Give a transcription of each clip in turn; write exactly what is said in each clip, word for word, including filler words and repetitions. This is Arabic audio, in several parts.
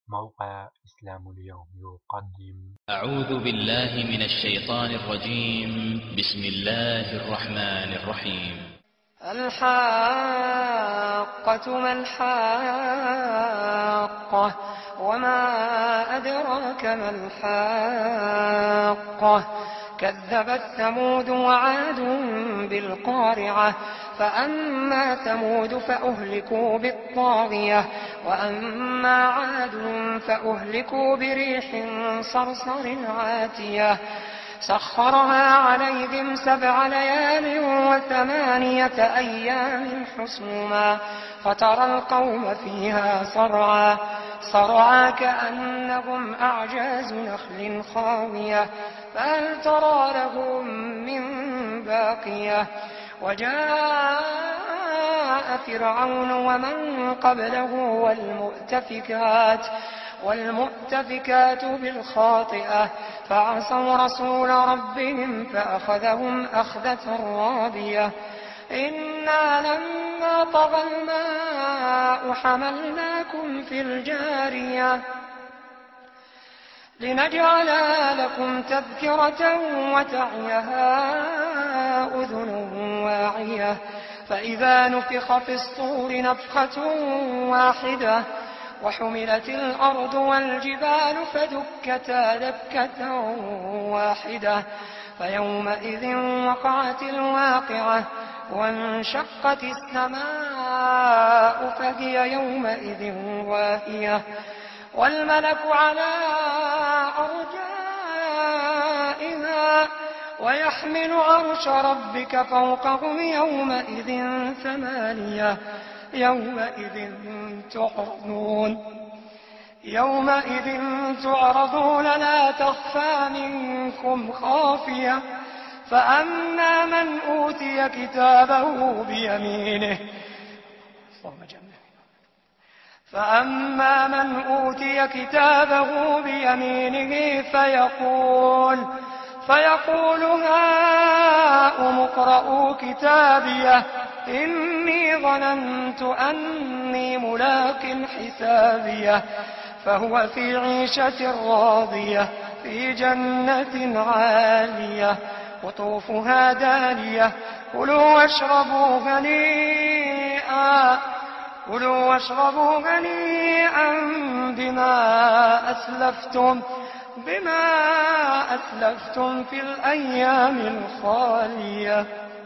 موقع إسلام اليوم يقدم. أعوذ بالله من الشيطان الرجيم. بسم الله الرحمن الرحيم. الحاقة ما الحاقة وما أدراك ما الحاقة كذبت ثمود وعاد بالقارعة فأما ثمود فأهلكوا بالطاغية وأما عاد فأهلكوا بريح صرصر عاتية سخرها عليهم سبع ليال وثمانية أيام حسوما فترى القوم فيها صرعا صرعا كأنهم أعجاز نخل خاوية فهل ترى لهم من باقية وجاء فرعون ومن قبله والمؤتفكات والمؤتفكات بالخاطئة فعصوا رسول ربهم فأخذهم أخذة رابية إنا لما طغى الماء حملناكم في الجارية لنجعلها لكم تذكرة وتعيها أذن واعية فإذا نفخ في الصور نفخة واحدة وحملت الأرض والجبال فدكتا دكة واحدة فيومئذ وقعت الواقعة وانشقت السماء فهي يومئذ واهية والملك على أرجائها ويحمل عرش ربك فوقهم يومئذ ثمانية يومئذ تعرضون يومئذ تعرضون لا تخفى منكم خافية فأما من أوتي كتابه بيمينه فأما من أوتي كتابه بيمينه فيقول فيقول هاؤم اقرءوا كتابيه إني ظننت أني ملاق حسابيه فهو في عيشة راضية في جنة عالية قطوفها دانية كلوا واشربوا هنيئا كلوا واشربوا هنيئا بما أسلفتم بما أسلفتم في الأيام الخالية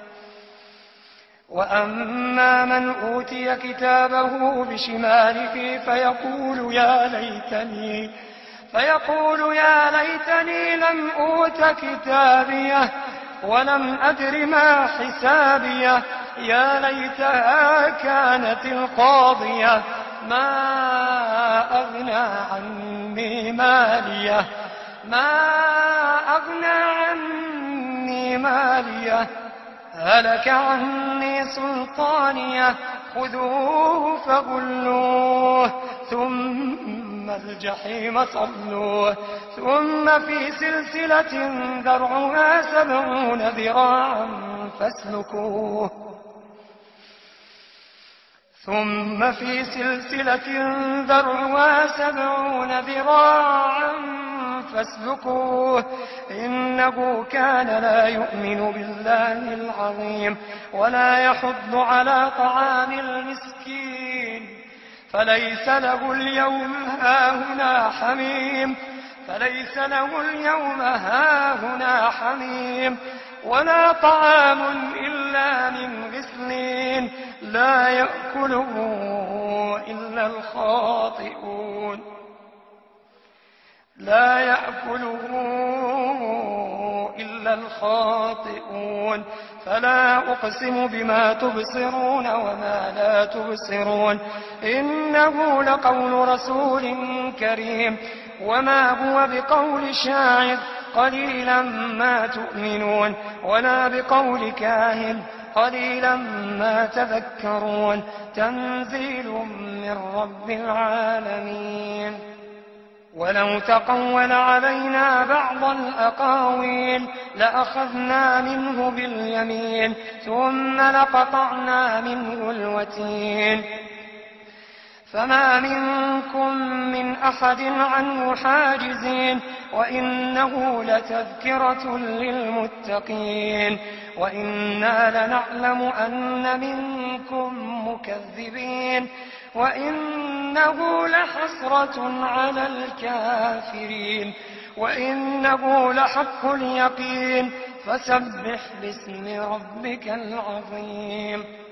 وأما من أوتي كتابه بشماله فيقول يا ليتني فيقول يا ليتني لم أوت كتابيه ولم أدر ما حسابيه يا ليتها كانت القاضية ما أغنى عني ماليه ما أغنى عني ماليه هلك عني سلطانيه خذوه فغلوه ثم الجحيم صلوه ثم في سلسلة ذرعها سبعون ذراعا فاسلكوه ثم في سلسلة ذرعها سبعون ذراعا فاسلكوه إنه كان لا يؤمن بالله العظيم ولا يحض على طعام المسكين فليس له اليوم هاهنا حميم فليس له اليوم هاهنا حميم ولا طعام إلا من غسلين لا يأكله إلا الخاطئون لا يأكله إلا الخاطئون فلا أقسم بما تبصرون وما لا تبصرون إنه لقول رسول كريم وما هو بقول شاعر قليلا ما تؤمنون ولا بقول كاهن قليلا ما تذكرون تنزيل من رب العالمين ولو تقول علينا بعض الأقاويل لأخذنا منه باليمين ثم لقطعنا منه الوتين فما منكم من أحد عنه حاجزين وإنه لتذكرة للمتقين وإنا لنعلم أن منكم مكذبين وإنه لحسرة على الكافرين وإنه لحق اليقين فسبح باسم ربك العظيم.